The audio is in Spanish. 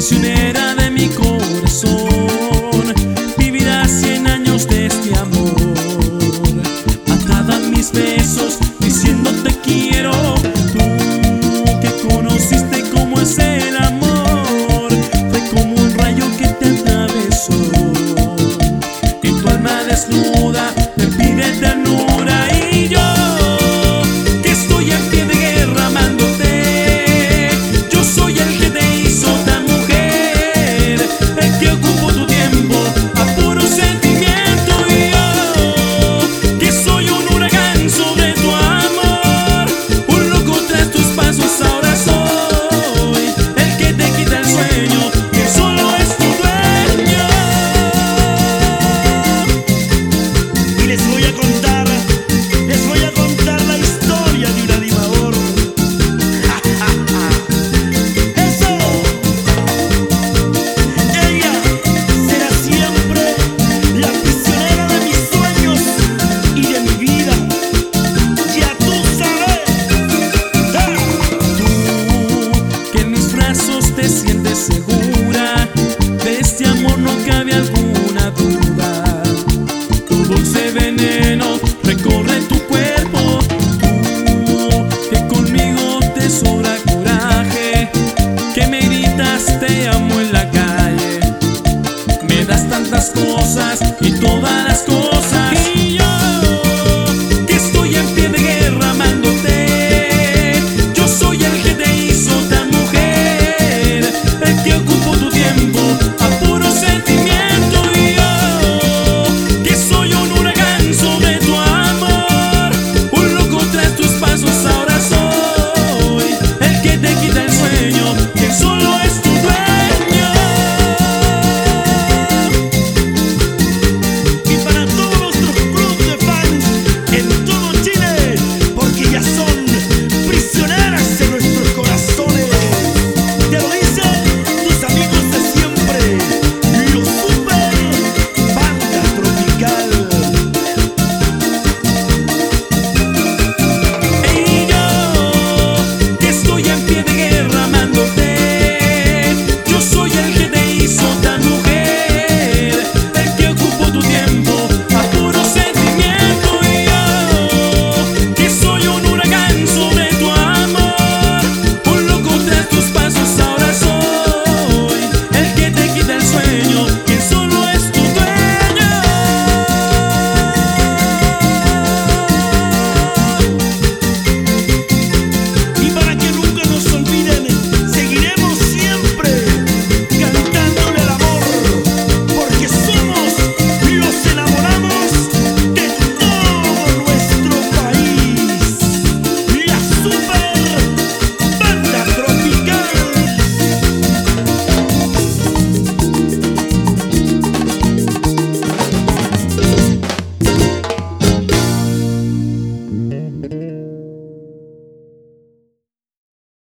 prisionera de mi corazón, vivirás 100 años de este amor, atada a mis besos, diciendo te quiero. Tú que conociste cómo es el amor, fue como un rayo que te atravesó, en tu alma desnuda me pide ternura. Y yo, que estoy en pie de guerra amándote, yo soy el que te hizo tan mujer, el que ocupo tu tiempo a puro sentimiento. Y yo, que soy un huracán sobre tu amor, un loco tras tus pasos, ahora soy el que te quita el sueño, que solo es tu dueño. Y les voy a contar la historia de una diva amor. ¡Eso! Ella será siempre la prisionera de mis sueños y de mi vida. Ya tú sabes. Tú que en mis brazos te sientes segura, de este amor no cabe alguna duda. Tu dulce veneno recorre tu cuerpo, tú que conmigo te sobra coraje, que me gritas te amo en la calle, me das tantas cosas